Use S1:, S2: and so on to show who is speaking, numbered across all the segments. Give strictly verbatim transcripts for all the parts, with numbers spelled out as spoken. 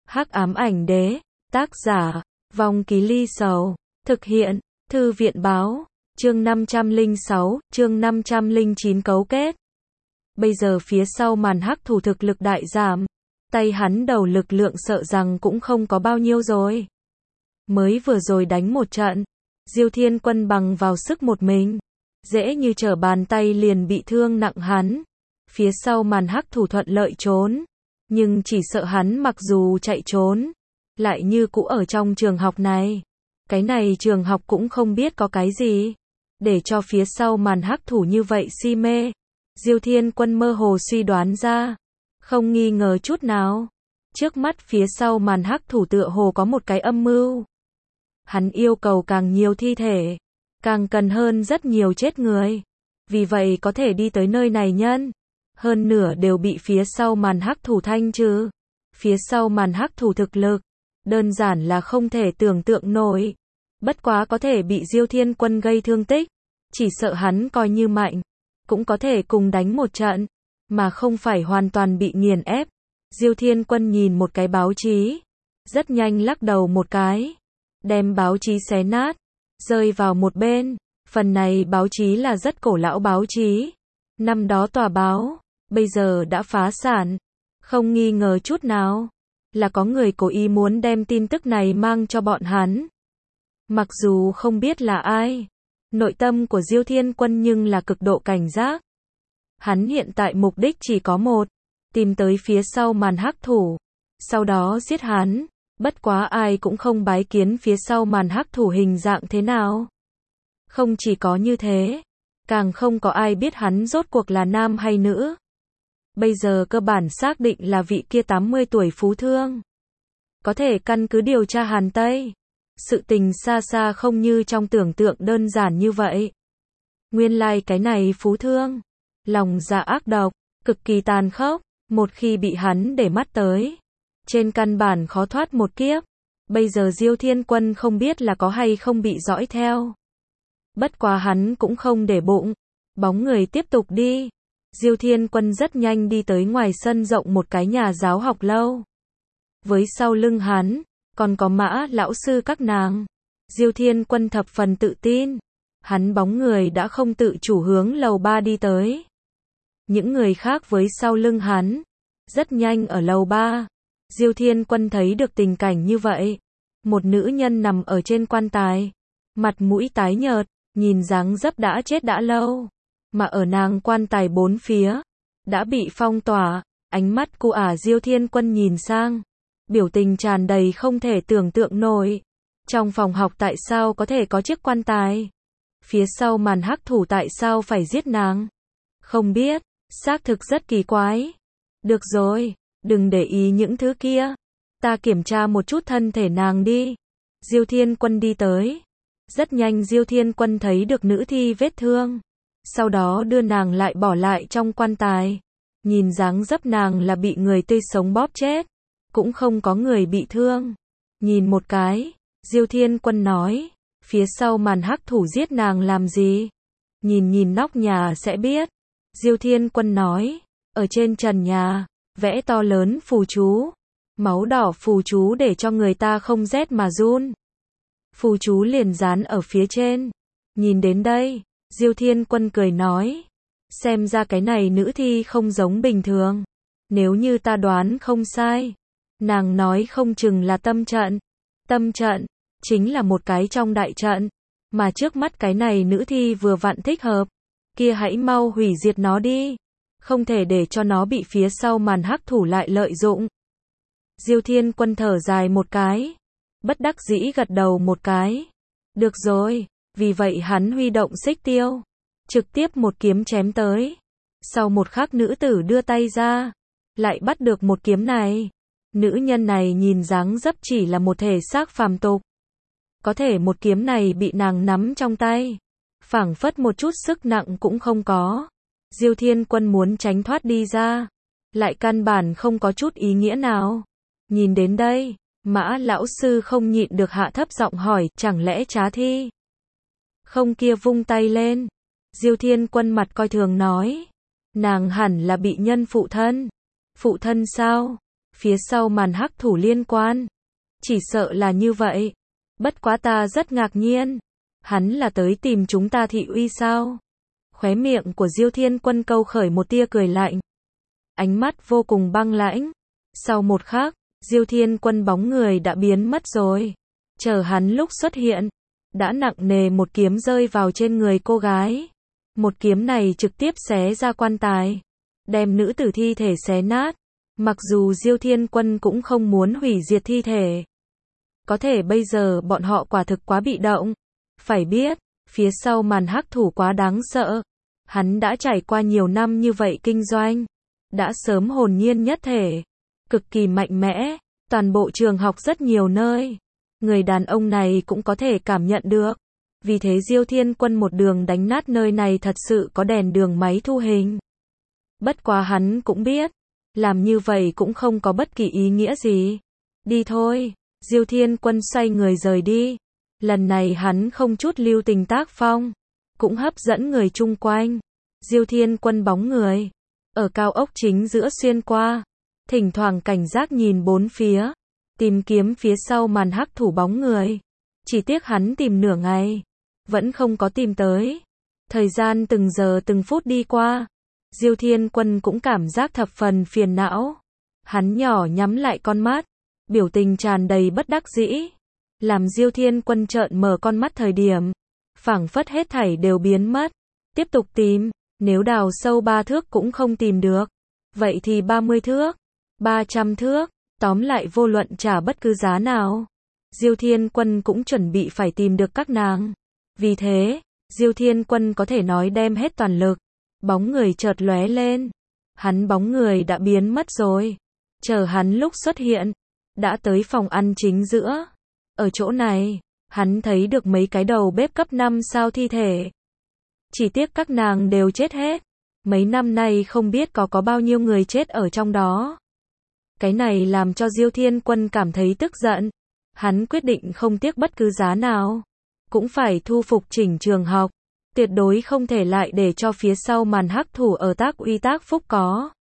S1: Hắc ám ảnh đế, tác giả, Vong Ký Ly Sầu, thực hiện, Thư viện báo, chương năm trăm lẻ sáu, chương năm trăm lẻ chín cấu kết. Bây giờ phía sau màn hắc thủ thực lực đại giảm, tay hắn đầu lực lượng sợ rằng cũng không có bao nhiêu rồi. Mới vừa rồi đánh một trận, Diêu Thiên Quân bằng vào sức một mình, dễ như trở bàn tay liền bị thương nặng hắn. Phía sau màn hắc thủ thuận lợi trốn, nhưng chỉ sợ hắn mặc dù chạy trốn, lại như cũ ở trong trường học này. Cái này trường học cũng không biết có cái gì, để cho phía sau màn hắc thủ như vậy si mê. Diêu Thiên Quân mơ hồ suy đoán ra, không nghi ngờ chút nào. Trước mắt phía sau màn hắc thủ tựa hồ có một cái âm mưu. Hắn yêu cầu càng nhiều thi thể, càng cần hơn rất nhiều chết người. Vì vậy có thể đi tới nơi này nhân, hơn nửa đều bị phía sau màn hắc thủ thanh trừ. Phía sau màn hắc thủ thực lực, đơn giản là không thể tưởng tượng nổi. Bất quá có thể bị Diêu Thiên Quân gây thương tích, chỉ sợ hắn coi như mạnh, cũng có thể cùng đánh một trận, mà không phải hoàn toàn bị nghiền ép. Diêu Thiên Quân nhìn một cái báo chí, rất nhanh lắc đầu một cái, đem báo chí xé nát, rơi vào một bên. Phần này báo chí là rất cổ lão báo chí, năm đó tòa báo, bây giờ đã phá sản, không nghi ngờ chút nào, là có người cố ý muốn đem tin tức này mang cho bọn hắn. Mặc dù không biết là ai, nội tâm của Diêu Thiên Quân nhưng là cực độ cảnh giác. Hắn hiện tại mục đích chỉ có một, tìm tới phía sau màn hắc thủ, sau đó giết hắn. Bất quá ai cũng không bái kiến phía sau màn hắc thủ hình dạng thế nào. Không chỉ có như thế, càng không có ai biết hắn rốt cuộc là nam hay nữ. Bây giờ cơ bản xác định là vị kia tám mươi tuổi phú thương. Có thể căn cứ điều tra Hàn Tây, sự tình xa xa không như trong tưởng tượng đơn giản như vậy. Nguyên lai like cái này phú thương, lòng dạ ác độc, cực kỳ tàn khốc, một khi bị hắn để mắt tới, trên căn bản khó thoát một kiếp. Bây giờ Diêu Thiên Quân không biết là có hay không bị dõi theo. Bất quá hắn cũng không để bụng, bóng người tiếp tục đi. Diêu Thiên Quân rất nhanh đi tới ngoài sân rộng một cái nhà giáo học lâu. Với sau lưng hắn, còn có Mã lão sư các nàng. Diêu Thiên Quân thập phần tự tin, hắn bóng người đã không tự chủ hướng lầu ba đi tới. Những người khác với sau lưng hắn, rất nhanh ở lầu ba. Diêu Thiên Quân thấy được tình cảnh như vậy, một nữ nhân nằm ở trên quan tài, mặt mũi tái nhợt, nhìn dáng dấp đã chết đã lâu, mà ở nàng quan tài bốn phía đã bị phong tỏa. Ánh mắt của ả Diêu Thiên Quân nhìn sang, biểu tình tràn đầy không thể tưởng tượng nổi. Trong phòng học tại sao có thể có chiếc quan tài? Phía sau màn hắc thủ tại sao phải giết nàng? Không biết, xác thực rất kỳ quái. Được rồi, đừng để ý những thứ kia, ta kiểm tra một chút thân thể nàng đi. Diêu Thiên Quân đi tới. Rất nhanh Diêu Thiên Quân thấy được nữ thi vết thương, sau đó đưa nàng lại bỏ lại trong quan tài. Nhìn dáng dấp nàng là bị người tươi sống bóp chết, cũng không có người bị thương. Nhìn một cái, Diêu Thiên Quân nói, phía sau màn hắc thủ giết nàng làm gì? Nhìn nhìn nóc nhà sẽ biết. Diêu Thiên Quân nói, ở trên trần nhà, vẽ to lớn phù chú, máu đỏ phù chú để cho người ta không rét mà run. Phù chú liền dán ở phía trên. Nhìn đến đây, Diêu Thiên Quân cười nói, xem ra cái này nữ thi không giống bình thường. Nếu như ta đoán không sai, nàng nói không chừng là tâm trận. Tâm trận, chính là một cái trong đại trận, mà trước mắt cái này nữ thi vừa vặn thích hợp. Kia hãy mau hủy diệt nó đi, không thể để cho nó bị phía sau màn hắc thủ lại lợi dụng. Diêu Thiên Quân thở dài một cái, bất đắc dĩ gật đầu một cái. Được rồi, vì vậy hắn huy động xích tiêu, trực tiếp một kiếm chém tới. Sau một khắc nữ tử đưa tay ra, lại bắt được một kiếm này. Nữ nhân này nhìn dáng dấp chỉ là một thể xác phàm tục, có thể một kiếm này bị nàng nắm trong tay, phảng phất một chút sức nặng cũng không có. Diêu Thiên Quân muốn tránh thoát đi ra, lại căn bản không có chút ý nghĩa nào. Nhìn đến đây, Mã lão sư không nhịn được hạ thấp giọng hỏi, chẳng lẽ trá thi? Không, kia vung tay lên. Diêu Thiên Quân mặt coi thường nói, nàng hẳn là bị nhân phụ thân. Phụ thân sao? phía sau màn hắc thủ liên quan. Chỉ sợ là như vậy. Bất quá ta rất ngạc nhiên. Hắn là tới tìm chúng ta thị uy sao? Khóe miệng của Diêu Thiên Quân câu khởi một tia cười lạnh. Ánh mắt vô cùng băng lãnh. Sau một khắc, Diêu Thiên Quân bóng người đã biến mất rồi. Chờ hắn lúc xuất hiện, đã nặng nề một kiếm rơi vào trên người cô gái. Một kiếm này trực tiếp xé ra quan tài, đem nữ tử thi thể xé nát. Mặc dù Diêu Thiên Quân cũng không muốn hủy diệt thi thể. Có thể bây giờ bọn họ quả thực quá bị động. Phải biết, phía sau màn hắc thủ quá đáng sợ. Hắn đã trải qua nhiều năm như vậy kinh doanh, đã sớm hồn nhiên nhất thể, cực kỳ mạnh mẽ, toàn bộ trường học rất nhiều nơi. Người đàn ông này cũng có thể cảm nhận được. Vì thế Diêu Thiên Quân một đường đánh nát nơi này thật sự có đèn đường máy thu hình. Bất quá hắn cũng biết, làm như vậy cũng không có bất kỳ ý nghĩa gì. Đi thôi, Diêu Thiên Quân xoay người rời đi. Lần này hắn không chút lưu tình tác phong, cũng hấp dẫn người chung quanh. Diêu Thiên Quân bóng người ở cao ốc chính giữa xuyên qua, thỉnh thoảng cảnh giác nhìn bốn phía, tìm kiếm phía sau màn hắc thủ bóng người. Chỉ tiếc hắn tìm nửa ngày, vẫn không có tìm tới. Thời gian từng giờ từng phút đi qua, Diêu Thiên Quân cũng cảm giác thập phần phiền não. Hắn nhỏ nhắm lại con mắt, biểu tình tràn đầy bất đắc dĩ. Làm Diêu Thiên Quân trợn mở con mắt thời điểm, phảng phất hết thảy đều biến mất. Tiếp tục tìm, nếu đào sâu ba thước cũng không tìm được, vậy thì ba mươi thước, ba trăm thước, tóm lại vô luận trả bất cứ giá nào, Diêu Thiên Quân cũng chuẩn bị phải tìm được các nàng. Vì thế, Diêu Thiên Quân có thể nói đem hết toàn lực. Bóng người chợt lóe lên, hắn bóng người đã biến mất rồi. Chờ hắn lúc xuất hiện, đã tới phòng ăn chính giữa. Ở chỗ này, hắn thấy được mấy cái đầu bếp cấp năm sao thi thể. Chỉ tiếc các nàng đều chết hết. Mấy năm nay không biết có có bao nhiêu người chết ở trong đó. Cái này làm cho Diêu Thiên Quân cảm thấy tức giận. Hắn quyết định không tiếc bất cứ giá nào, cũng phải thu phục chỉnh trường học. Tuyệt đối không thể lại để cho phía sau màn hắc thủ ở tác uy tác phúc có.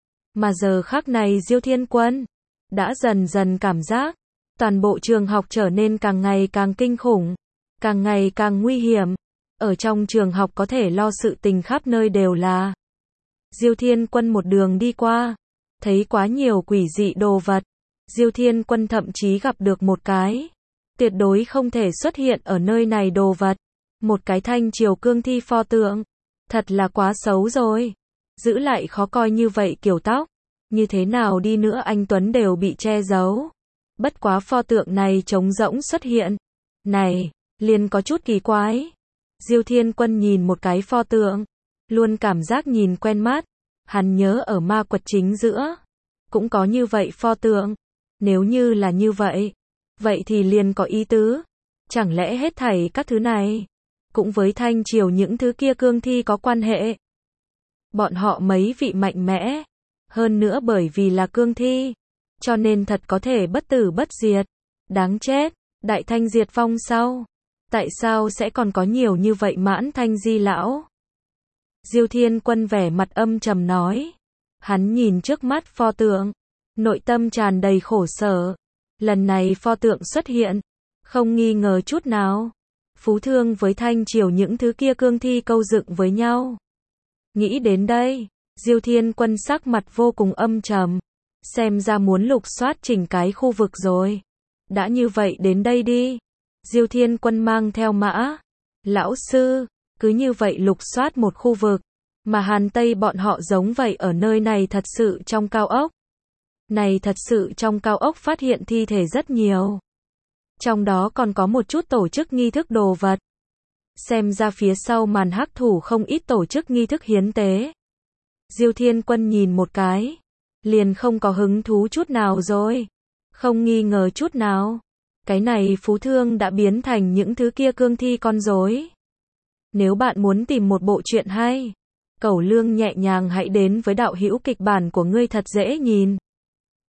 S1: Mà giờ khắc này Diêu Thiên Quân đã dần dần cảm giác toàn bộ trường học trở nên càng ngày càng kinh khủng, càng ngày càng nguy hiểm. Ở trong trường học có thể lo sự tình khắp nơi đều là. Diêu Thiên Quân một đường đi qua, thấy quá nhiều quỷ dị đồ vật. Diêu Thiên Quân thậm chí gặp được một cái tuyệt đối không thể xuất hiện ở nơi này đồ vật. Một cái thanh triều cương thi pho tượng. Thật là quá xấu rồi. Giữ lại khó coi như vậy kiểu tóc. Như thế nào đi nữa anh Tuấn đều bị che giấu. Bất quá pho tượng này trống rỗng xuất hiện. Này, liền có chút kỳ quái. Diêu Thiên Quân nhìn một cái pho tượng, luôn cảm giác nhìn quen mắt. Hắn nhớ ở ma quật chính giữa cũng có như vậy pho tượng. Nếu như là như vậy, vậy thì liền có ý tứ. Chẳng lẽ hết thảy các thứ này cũng với thanh triều những thứ kia cương thi có quan hệ? Bọn họ mấy vị mạnh mẽ, hơn nữa bởi vì là cương thi, cho nên thật có thể bất tử bất diệt. Đáng chết, đại thanh diệt vong sau, tại sao sẽ còn có nhiều như vậy mãn thanh di lão? Diêu Thiên Quân vẻ mặt âm trầm nói. Hắn nhìn trước mắt pho tượng, nội tâm tràn đầy khổ sở. Lần này pho tượng xuất hiện, không nghi ngờ chút nào, phú thương với thanh triều những thứ kia cương thi câu dựng với nhau. Nghĩ đến đây, Diêu Thiên Quân sắc mặt vô cùng âm trầm. Xem ra muốn lục soát chỉnh cái khu vực rồi. Đã như vậy đến đây đi. Diêu Thiên Quân mang theo mã. Lão sư, cứ như vậy lục soát một khu vực. Mà Hàn Tây bọn họ giống vậy ở nơi này thật sự trong cao ốc. Này thật sự trong cao ốc phát hiện thi thể rất nhiều. Trong đó còn có một chút tổ chức nghi thức đồ vật. Xem ra phía sau màn hắc thủ không ít tổ chức nghi thức hiến tế. Diêu Thiên Quân nhìn một cái, liền không có hứng thú chút nào rồi. Không nghi ngờ chút nào. Cái này phú thương đã biến thành những thứ kia cương thi con rối. Nếu bạn muốn tìm một bộ truyện hay, Cẩu Lương nhẹ nhàng hãy đến với đạo hữu kịch bản của ngươi thật dễ nhìn.